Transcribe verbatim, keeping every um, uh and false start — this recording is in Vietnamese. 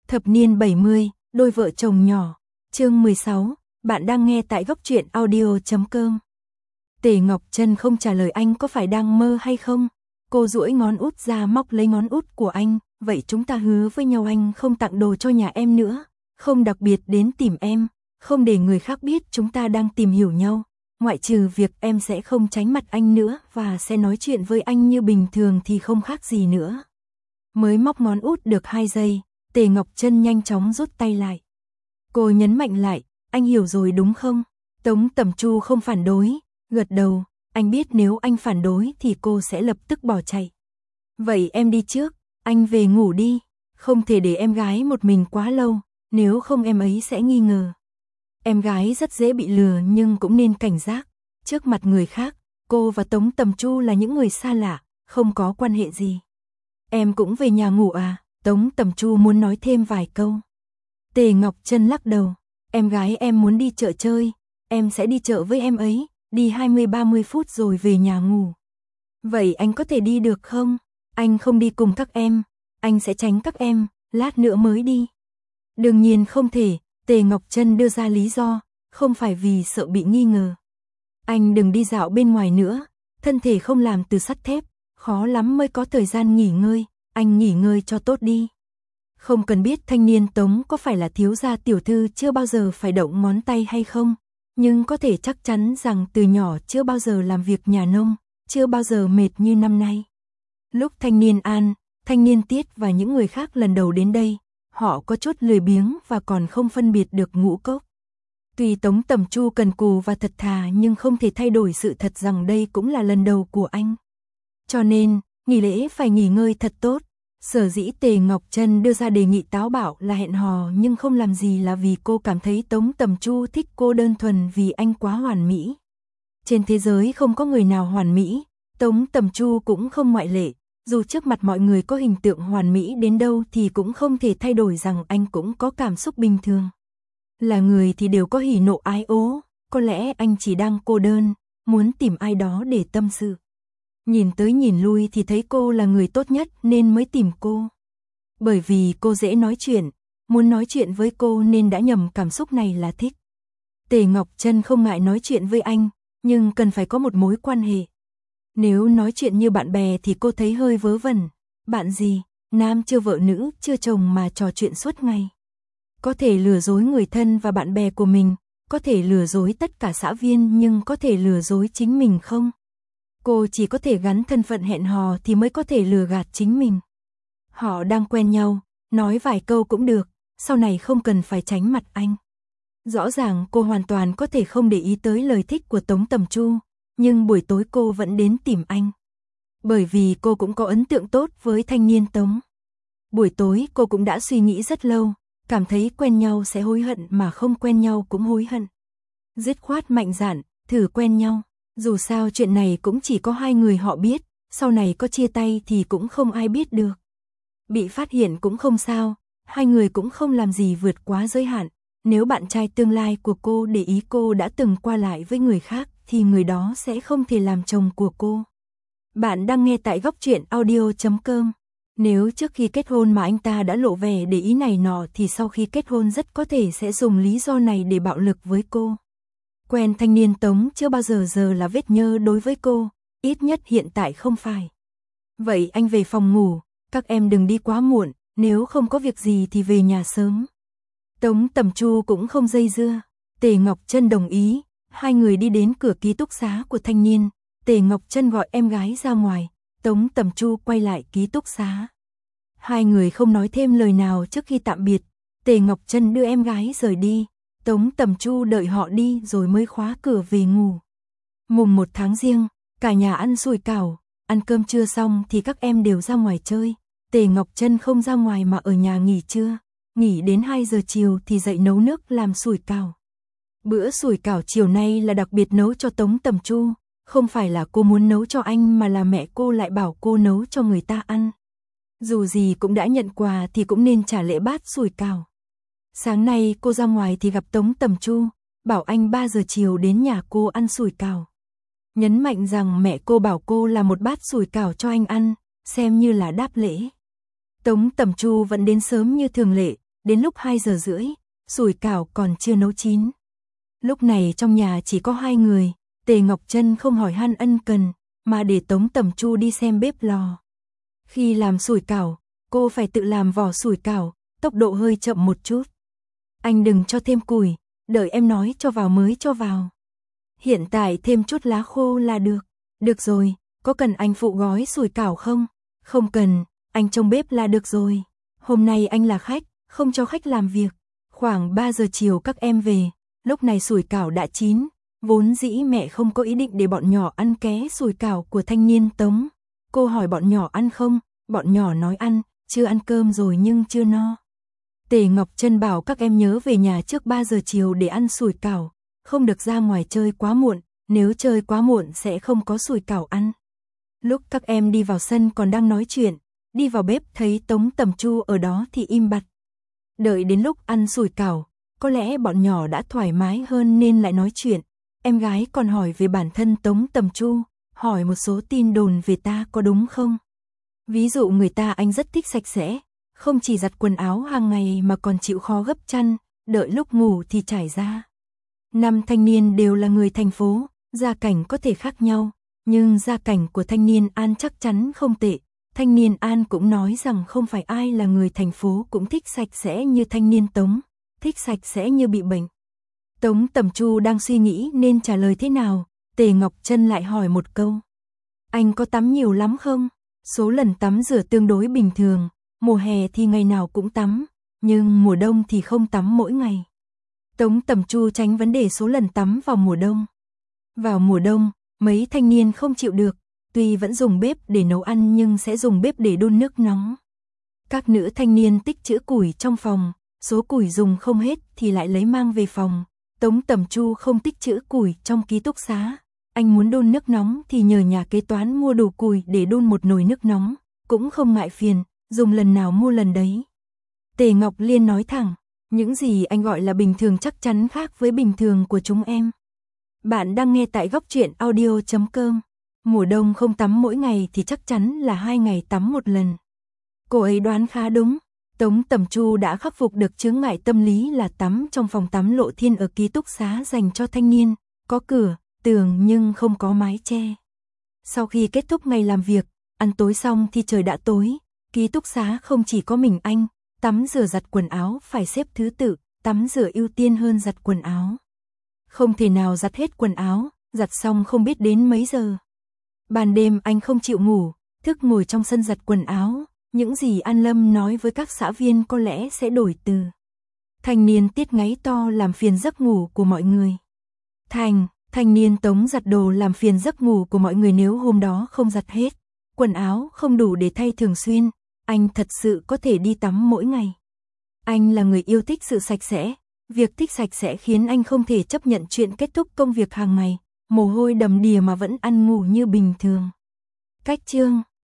Thập niên bảy mươi, đôi vợ chồng nhỏ. Chương mười sáu, bạn đang nghe tại góc truyện audio chấm com. Tề Ngọc Trân không trả lời anh có phải đang mơ hay không. Cô duỗi ngón út ra móc lấy ngón út của anh. Vậy chúng ta hứa với nhau anh không tặng đồ cho nhà em nữa. Không đặc biệt đến tìm em. Không để người khác biết chúng ta đang tìm hiểu nhau. Ngoại trừ việc em sẽ không tránh mặt anh nữa và sẽ nói chuyện với anh như bình thường thì không khác gì nữa. Mới móc ngón út được hai giây, Tề Ngọc Trân nhanh chóng rút tay lại. Cô nhấn mạnh lại, anh hiểu rồi đúng không? Tống Tầm Chu không phản đối, gật đầu, anh biết nếu anh phản đối thì cô sẽ lập tức bỏ chạy. Vậy em đi trước, anh về ngủ đi, không thể để em gái một mình quá lâu, nếu không em ấy sẽ nghi ngờ. Em gái rất dễ bị lừa nhưng cũng nên cảnh giác, trước mặt người khác, cô và Tống Tầm Chu là những người xa lạ, không có quan hệ gì. Em cũng về nhà ngủ à? Tống Tầm Chu muốn nói thêm vài câu. Tề Ngọc Trân lắc đầu, em gái em muốn đi chợ chơi, em sẽ đi chợ với em ấy, đi hai mươi ba mươi phút rồi về nhà ngủ. Vậy anh có thể đi được không? Anh không đi cùng các em, anh sẽ tránh các em, lát nữa mới đi. Đương nhiên không thể, Tề Ngọc Trân đưa ra lý do, không phải vì sợ bị nghi ngờ. Anh đừng đi dạo bên ngoài nữa, thân thể không làm từ sắt thép, khó lắm mới có thời gian nghỉ ngơi, anh nghỉ ngơi cho tốt đi. Không cần biết thanh niên Tống có phải là thiếu gia tiểu thư chưa bao giờ phải động ngón tay hay không, nhưng có thể chắc chắn rằng từ nhỏ chưa bao giờ làm việc nhà nông, chưa bao giờ mệt như năm nay. Lúc thanh niên An, thanh niên Tiết và những người khác lần đầu đến đây, họ có chút lười biếng và còn không phân biệt được ngũ cốc. Tuy Tống Tầm Chu cần cù và thật thà nhưng không thể thay đổi sự thật rằng đây cũng là lần đầu của anh. Cho nên, nghỉ lễ phải nghỉ ngơi thật tốt. Sở dĩ Tề Ngọc Trân đưa ra đề nghị táo bạo là hẹn hò nhưng không làm gì là vì cô cảm thấy Tống Tầm Chu thích cô đơn thuần vì anh quá hoàn mỹ. Trên thế giới không có người nào hoàn mỹ, Tống Tầm Chu cũng không ngoại lệ. Dù trước mặt mọi người có hình tượng hoàn mỹ đến đâu thì cũng không thể thay đổi rằng anh cũng có cảm xúc bình thường. Là người thì đều có hỉ nộ ái ố, có lẽ anh chỉ đang cô đơn, muốn tìm ai đó để tâm sự. Nhìn tới nhìn lui thì thấy cô là người tốt nhất nên mới tìm cô. Bởi vì cô dễ nói chuyện, muốn nói chuyện với cô nên đã nhầm cảm xúc này là thích. Tề Ngọc Trân không ngại nói chuyện với anh, nhưng cần phải có một mối quan hệ. Nếu nói chuyện như bạn bè thì cô thấy hơi vớ vẩn. Bạn gì, nam chưa vợ nữ, chưa chồng mà trò chuyện suốt ngày. Có thể lừa dối người thân và bạn bè của mình, có thể lừa dối tất cả xã viên nhưng có thể lừa dối chính mình không? Cô chỉ có thể gắn thân phận hẹn hò thì mới có thể lừa gạt chính mình. Họ đang quen nhau, nói vài câu cũng được, sau này không cần phải tránh mặt anh. Rõ ràng cô hoàn toàn có thể không để ý tới lời thích của Tống Tầm Chu, nhưng buổi tối cô vẫn đến tìm anh. Bởi vì cô cũng có ấn tượng tốt với thanh niên Tống. Buổi tối cô cũng đã suy nghĩ rất lâu, cảm thấy quen nhau sẽ hối hận mà không quen nhau cũng hối hận. Dứt khoát mạnh dạn, thử quen nhau. Dù sao chuyện này cũng chỉ có hai người họ biết, sau này có chia tay thì cũng không ai biết được. Bị phát hiện cũng không sao, hai người cũng không làm gì vượt quá giới hạn. Nếu bạn trai tương lai của cô để ý cô đã từng qua lại với người khác thì người đó sẽ không thể làm chồng của cô. Bạn đang nghe tại góc truyện audio chấm com. Nếu trước khi kết hôn mà anh ta đã lộ vẻ để ý này nọ thì sau khi kết hôn rất có thể sẽ dùng lý do này để bạo lực với cô. Quen thanh niên Tống chưa bao giờ giờ là vết nhơ đối với cô, ít nhất hiện tại không phải. Vậy anh về phòng ngủ, các em đừng đi quá muộn, nếu không có việc gì thì về nhà sớm. Tống Tầm Chu cũng không dây dưa, Tề Ngọc Trân đồng ý, hai người đi đến cửa ký túc xá của thanh niên, Tề Ngọc Trân gọi em gái ra ngoài, Tống Tầm Chu quay lại ký túc xá. Hai người không nói thêm lời nào trước khi tạm biệt, Tề Ngọc Trân đưa em gái rời đi. Tống Tầm Chu đợi họ đi rồi mới khóa cửa về ngủ. Mùng một tháng Giêng, cả nhà ăn sủi cảo, ăn cơm trưa xong thì các em đều ra ngoài chơi. Tề Ngọc Trân không ra ngoài mà ở nhà nghỉ trưa, nghỉ đến hai giờ chiều thì dậy nấu nước làm sủi cảo. Bữa sủi cảo chiều nay là đặc biệt nấu cho Tống Tầm Chu, không phải là cô muốn nấu cho anh mà là mẹ cô lại bảo cô nấu cho người ta ăn. Dù gì cũng đã nhận quà thì cũng nên trả lễ bát sủi cảo. Sáng nay cô ra ngoài thì gặp Tống Tầm Chu, bảo anh ba giờ chiều đến nhà cô ăn sủi cảo. Nhấn mạnh rằng mẹ cô bảo cô làm một bát sủi cảo cho anh ăn, xem như là đáp lễ. Tống Tầm Chu vẫn đến sớm như thường lệ, đến lúc hai giờ rưỡi, sủi cảo còn chưa nấu chín. Lúc này trong nhà chỉ có hai người, Tề Ngọc Trân không hỏi han ân cần, mà để Tống Tầm Chu đi xem bếp lò. Khi làm sủi cảo, cô phải tự làm vỏ sủi cảo, tốc độ hơi chậm một chút. Anh đừng cho thêm củi, đợi em nói cho vào mới cho vào. Hiện tại thêm chút lá khô là được. Được rồi, có cần anh phụ gói sủi cảo không? Không cần, anh trông bếp là được rồi. Hôm nay anh là khách, không cho khách làm việc. Khoảng ba giờ chiều các em về, lúc này sủi cảo đã chín. Vốn dĩ mẹ không có ý định để bọn nhỏ ăn ké sủi cảo của thanh niên Tống. Cô hỏi bọn nhỏ ăn không? Bọn nhỏ nói ăn, chưa ăn cơm rồi nhưng chưa no. Tề Ngọc Trân bảo các em nhớ về nhà trước ba giờ chiều để ăn sủi cảo, không được ra ngoài chơi quá muộn, nếu chơi quá muộn sẽ không có sủi cảo ăn. Lúc các em đi vào sân còn đang nói chuyện, đi vào bếp thấy Tống Tầm Chu ở đó thì im bặt. Đợi đến lúc ăn sủi cảo, có lẽ bọn nhỏ đã thoải mái hơn nên lại nói chuyện. Em gái còn hỏi về bản thân Tống Tầm Chu, hỏi một số tin đồn về ta có đúng không? Ví dụ người ta anh rất thích sạch sẽ, không chỉ giặt quần áo hàng ngày mà còn chịu khó gấp chăn, đợi lúc ngủ thì trải ra. Năm thanh niên đều là người thành phố, gia cảnh có thể khác nhau, nhưng gia cảnh của thanh niên An chắc chắn không tệ. Thanh niên An cũng nói rằng không phải ai là người thành phố cũng thích sạch sẽ như thanh niên Tống, thích sạch sẽ như bị bệnh. Tống Tầm Chu đang suy nghĩ nên trả lời thế nào, Tề Ngọc Trân lại hỏi một câu. Anh có tắm nhiều lắm không? Số lần tắm rửa tương đối bình thường, mùa hè thì ngày nào cũng tắm, nhưng mùa đông thì không tắm mỗi ngày. Tống Tầm Chu tránh vấn đề số lần tắm vào mùa đông. Vào mùa đông, mấy thanh niên không chịu được, tuy vẫn dùng bếp để nấu ăn nhưng sẽ dùng bếp để đun nước nóng. Các nữ thanh niên tích trữ củi trong phòng, số củi dùng không hết thì lại lấy mang về phòng. Tống Tầm Chu không tích trữ củi trong ký túc xá. Anh muốn đun nước nóng thì nhờ nhà kế toán mua đủ củi để đun một nồi nước nóng, cũng không ngại phiền, dùng lần nào mua lần đấy. Tề Ngọc Liên nói thẳng, những gì anh gọi là bình thường chắc chắn khác với bình thường của chúng em. Bạn đang nghe tại góc truyện audio chấm com. Mùa đông không tắm mỗi ngày thì chắc chắn là hai ngày tắm một lần. Cô ấy đoán khá đúng. Tống Tầm Chu đã khắc phục được chướng ngại tâm lý là tắm trong phòng tắm lộ thiên ở ký túc xá dành cho thanh niên, có cửa, tường nhưng không có mái che. Sau khi kết thúc ngày làm việc, ăn tối xong thì trời đã tối, ký túc xá không chỉ có mình anh, tắm rửa giặt quần áo phải xếp thứ tự, tắm rửa ưu tiên hơn giặt quần áo. Không thể nào giặt hết quần áo, giặt xong không biết đến mấy giờ. Ban đêm anh không chịu ngủ, thức ngồi trong sân giặt quần áo, những gì An Lâm nói với các xã viên có lẽ sẽ đổi từ. Thanh niên Tiết ngáy to làm phiền giấc ngủ của mọi người. Thành, thanh niên Tống giặt đồ làm phiền giấc ngủ của mọi người nếu hôm đó không giặt hết. Quần áo không đủ để thay thường xuyên, anh thật sự có thể đi tắm mỗi ngày. Anh là người yêu thích sự sạch sẽ, việc thích sạch sẽ khiến anh không thể chấp nhận chuyện kết thúc công việc hàng ngày, mồ hôi đầm đìa mà vẫn ăn ngủ như bình thường. Cách chương